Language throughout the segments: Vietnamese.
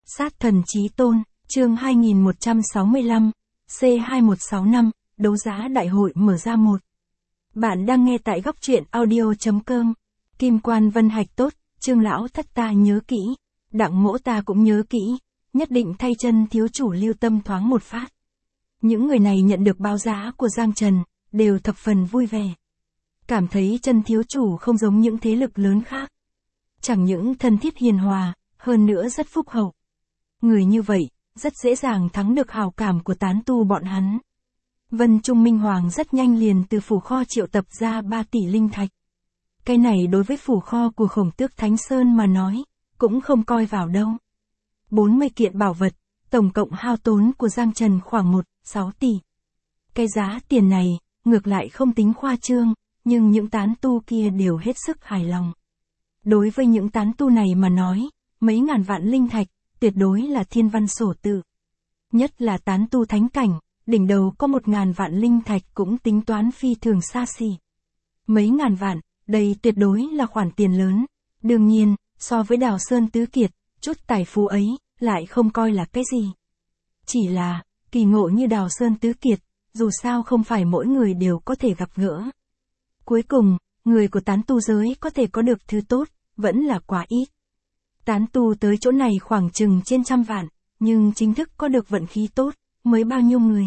Sát thần chí tôn, chương 2165, C2165, đấu giá đại hội mở ra 1. Bạn đang nghe tại góc truyện audio.com. Kim quan vân hạch tốt, Trương lão thất ta nhớ kỹ, Đặng mỗ ta cũng nhớ kỹ, nhất định thay chân thiếu chủ lưu tâm thoáng một phát. Những người này nhận được báo giá của Giang Trần, đều thập phần vui vẻ. Cảm thấy chân thiếu chủ không giống những thế lực lớn khác. Chẳng những thân thiết hiền hòa, hơn nữa rất phúc hậu. Người như vậy, rất dễ dàng thắng được hào cảm của tán tu bọn hắn. Vân Trung Minh Hoàng rất nhanh liền từ phủ kho triệu tập ra 3 tỷ linh thạch. Cái này đối với phủ kho của Khổng Tước Thánh Sơn mà nói, cũng không coi vào đâu. 40 kiện bảo vật, tổng cộng hao tốn của Giang Trần khoảng 1,6 tỷ. Cái giá tiền này, ngược lại không tính khoa trương, nhưng những tán tu kia đều hết sức hài lòng. Đối với những tán tu này mà nói, mấy ngàn vạn linh thạch, tuyệt đối là thiên văn sổ tự. Nhất là tán tu thánh cảnh, đỉnh đầu có 1.000 vạn linh thạch cũng tính toán phi thường xa xỉ. Mấy ngàn vạn, đây tuyệt đối là khoản tiền lớn. Đương nhiên, so với Đào Sơn Tứ Kiệt, chút tài phú ấy, lại không coi là cái gì. Chỉ là, kỳ ngộ như Đào Sơn Tứ Kiệt, dù sao không phải mỗi người đều có thể gặp gỡ. Cuối cùng, người của tán tu giới có thể có được thứ tốt, vẫn là quá ít. Tán tu tới chỗ này khoảng chừng trên 100 vạn, nhưng chính thức có được vận khí tốt, mới bao nhiêu người.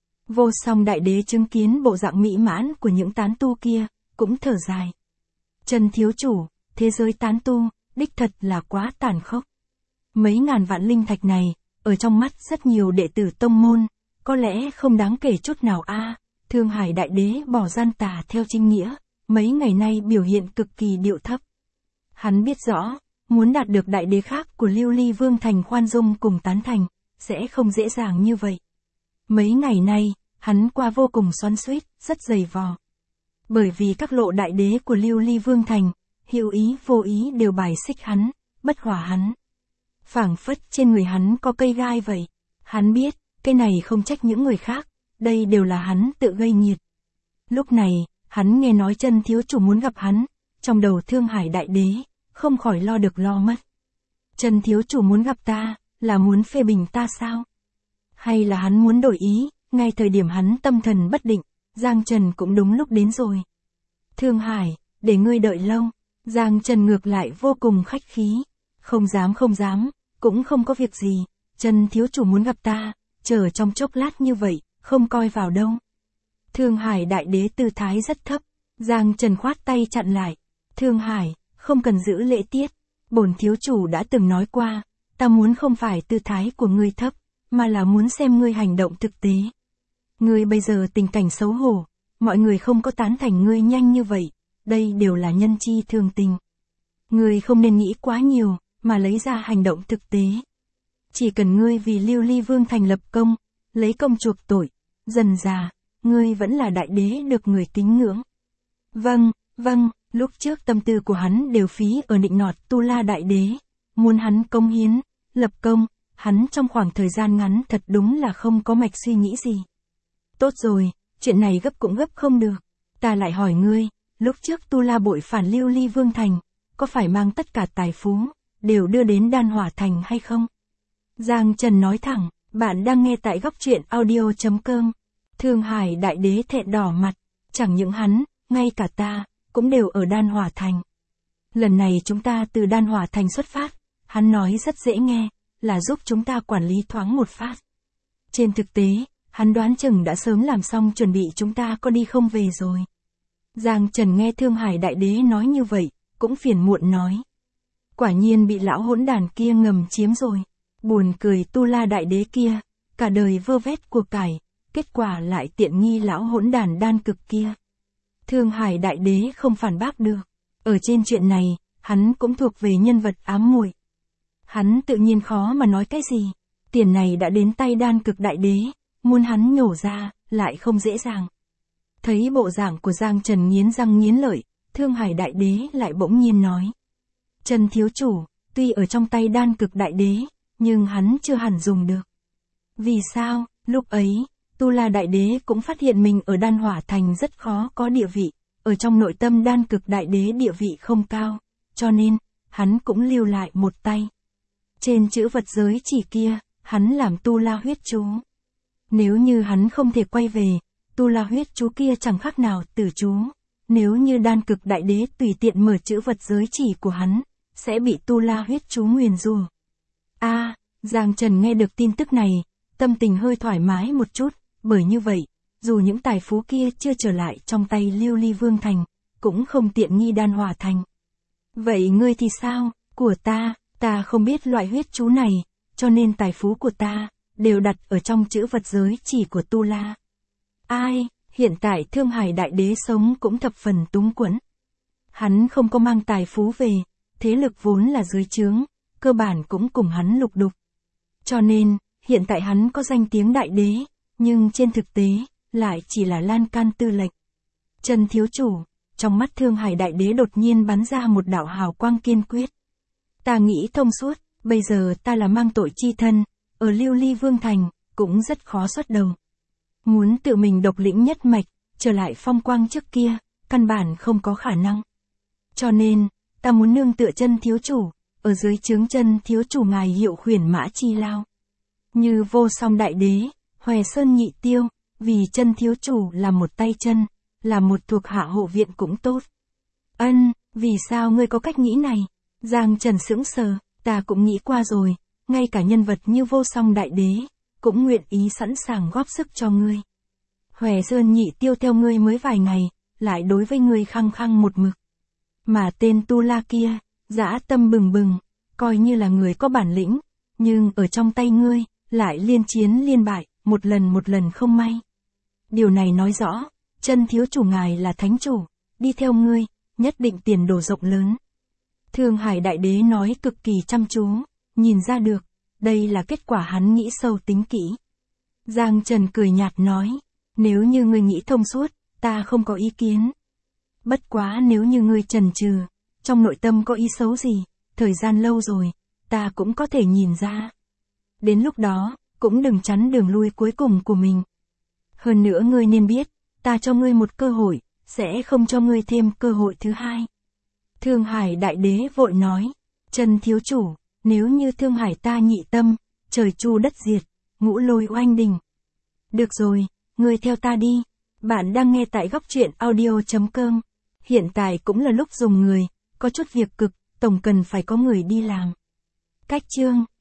Vô Song Đại Đế chứng kiến bộ dạng mỹ mãn của những tán tu kia, cũng thở dài. Trần thiếu chủ, thế giới tán tu, đích thật là quá tàn khốc. Mấy ngàn vạn linh thạch này, ở trong mắt rất nhiều đệ tử tông môn, có lẽ không đáng kể chút nào a. Thương Hải Đại Đế bỏ gian tà theo chính nghĩa, mấy ngày nay biểu hiện cực kỳ điệu thấp. Hắn biết rõ, muốn đạt được đại đế khác của Lưu Ly Vương Thành khoan dung cùng tán thành, sẽ không dễ dàng như vậy. Mấy ngày nay, hắn qua vô cùng xoắn xuýt, rất dày vò. Bởi vì các lộ đại đế của Lưu Ly Vương Thành, hữu ý vô ý đều bài xích hắn, bất hòa hắn. Phảng phất trên người hắn có cây gai vậy. Hắn biết, cây này không trách những người khác, đây đều là hắn tự gây nghiệt. Lúc này, hắn nghe nói chân thiếu chủ muốn gặp hắn, trong đầu Thương Hải Đại Đế, không khỏi lo được lo mất. Chân thiếu chủ muốn gặp ta, là muốn phê bình ta sao? Hay là hắn muốn đổi ý, ngay thời điểm hắn tâm thần bất định, Giang Trần cũng đúng lúc đến rồi. Thương Hải, để ngươi đợi lâu, Giang Trần ngược lại vô cùng khách khí. Không dám, cũng không có việc gì, Trần thiếu chủ muốn gặp ta, chờ trong chốc lát như vậy, không coi vào đâu. Thương Hải Đại Đế tư thái rất thấp, Giang Trần khoát tay chặn lại. Thương Hải, không cần giữ lễ tiết, bổn thiếu chủ đã từng nói qua, ta muốn không phải tư thái của ngươi thấp, mà là muốn xem ngươi hành động thực tế. Ngươi bây giờ tình cảnh xấu hổ, mọi người không có tán thành ngươi nhanh như vậy, đây đều là nhân chi thường tình. Ngươi không nên nghĩ quá nhiều, mà lấy ra hành động thực tế. Chỉ cần ngươi vì Lưu Ly Vương Thành lập công, lấy công chuộc tội, dần dà, ngươi vẫn là đại đế được người kính ngưỡng. Vâng, lúc trước tâm tư của hắn đều phí ở nịnh nọt Tu La Đại Đế, muốn hắn công hiến, lập công, hắn trong khoảng thời gian ngắn thật đúng là không có mạch suy nghĩ gì. Tốt rồi, chuyện này gấp cũng gấp không được, ta lại hỏi ngươi, lúc trước Tu La bội phản Lưu Ly Vương Thành, có phải mang tất cả tài phú, đều đưa đến Đan Hỏa Thành hay không? Giang Trần nói thẳng, bạn đang nghe tại góc truyện audio.com. Thương Hải Đại Đế thẹn đỏ mặt, chẳng những hắn, ngay cả ta, cũng đều ở Đan Hỏa Thành. Lần này chúng ta từ Đan Hỏa Thành xuất phát, hắn nói rất dễ nghe, là giúp chúng ta quản lý thoáng một phát. Trên thực tế, hắn đoán chừng đã sớm làm xong chuẩn bị chúng ta có đi không về rồi. Giang Trần nghe Thương Hải Đại Đế nói như vậy, cũng phiền muộn nói. Quả nhiên bị lão hỗn đàn kia ngầm chiếm rồi. Buồn cười Tu La Đại Đế kia, cả đời vơ vét của cải, kết quả lại tiện nghi lão hỗn đàn đan cực kia. Thương Hải Đại Đế không phản bác được. Ở trên chuyện này, hắn cũng thuộc về nhân vật ám muội. Hắn tự nhiên khó mà nói cái gì. Tiền này đã đến tay đan cực đại đế, muốn hắn nhổ ra, lại không dễ dàng. Thấy bộ dạng của Giang Trần nghiến răng nghiến lợi, Thương Hải Đại Đế lại bỗng nhiên nói. Trần thiếu chủ, tuy ở trong tay đan cực đại đế, nhưng hắn chưa hẳn dùng được. Vì sao, lúc ấy, Tu La Đại Đế cũng phát hiện mình ở Đan Hỏa Thành rất khó có địa vị, ở trong nội tâm đan cực đại đế địa vị không cao, cho nên, hắn cũng lưu lại một tay. Trên chữ vật giới chỉ kia, hắn làm tu la huyết chú. Nếu như hắn không thể quay về, tu la huyết chú kia chẳng khác nào tử chú. Nếu như đan cực đại đế tùy tiện mở chữ vật giới chỉ của hắn, sẽ bị tu la huyết chú nguyền rủa. Giang Trần nghe được tin tức này, tâm tình hơi thoải mái một chút, bởi như vậy, dù những tài phú kia chưa trở lại trong tay Lưu Ly Vương Thành, cũng không tiện nghi Đan Hỏa Thành. Vậy ngươi thì sao? Của ta không biết loại huyết chú này, cho nên tài phú của ta, đều đặt ở trong chữ vật giới chỉ của Tu La. Hiện tại Thương Hải Đại Đế sống cũng thập phần túng quẫn. Hắn không có mang tài phú về, thế lực vốn là dưới trướng, cơ bản cũng cùng hắn lục đục. Cho nên, hiện tại hắn có danh tiếng đại đế, nhưng trên thực tế, lại chỉ là lan can tư lệnh. Trần thiếu chủ, trong mắt Thương Hải Đại Đế đột nhiên bắn ra một đạo hào quang kiên quyết. Ta nghĩ thông suốt, bây giờ ta là mang tội chi thân, ở Lưu Ly Vương Thành, cũng rất khó xuất đầu. Muốn tự mình độc lĩnh nhất mạch, trở lại phong quang trước kia, căn bản không có khả năng. Cho nên, ta muốn nương tựa chân thiếu chủ, ở dưới trướng chân thiếu chủ ngài hiệu khuyển mã chi lao. Như Vô Song Đại Đế, Hòe Sơn Nhị Tiêu, vì chân thiếu chủ là một tay chân, là một thuộc hạ hộ viện cũng tốt. Vì sao ngươi có cách nghĩ này? Giang Trần sững sờ, ta cũng nghĩ qua rồi, ngay cả nhân vật như Vô Song Đại Đế, cũng nguyện ý sẵn sàng góp sức cho ngươi. Hòe Sơn Nhị Tiêu theo ngươi mới vài ngày, lại đối với ngươi khăng khăng một mực. Mà tên Tu La kia, dã tâm bừng bừng, coi như là người có bản lĩnh, nhưng ở trong tay ngươi, lại liên chiến liên bại, một lần không may. Điều này nói rõ, chân thiếu chủ ngài là thánh chủ, đi theo ngươi, nhất định tiền đồ rộng lớn. Thương Hải Đại Đế nói cực kỳ chăm chú, nhìn ra được, đây là kết quả hắn nghĩ sâu tính kỹ. Giang Trần cười nhạt nói, nếu như ngươi nghĩ thông suốt, ta không có ý kiến. Bất quá nếu như ngươi chần chừ, trong nội tâm có ý xấu gì, thời gian lâu rồi, ta cũng có thể nhìn ra. Đến lúc đó, cũng đừng chắn đường lui cuối cùng của mình. Hơn nữa ngươi nên biết, ta cho ngươi một cơ hội, sẽ không cho ngươi thêm cơ hội thứ hai. Thương Hải Đại Đế vội nói, Trần thiếu chủ, nếu như Thương Hải ta nhị tâm, trời chu đất diệt, ngũ lôi oanh đình. Được rồi, ngươi theo ta đi. Bạn đang nghe tại góc truyện audio.com. Hiện tại cũng là lúc dùng người, có chút việc cực, tổng cần phải có người đi làm. Cách chương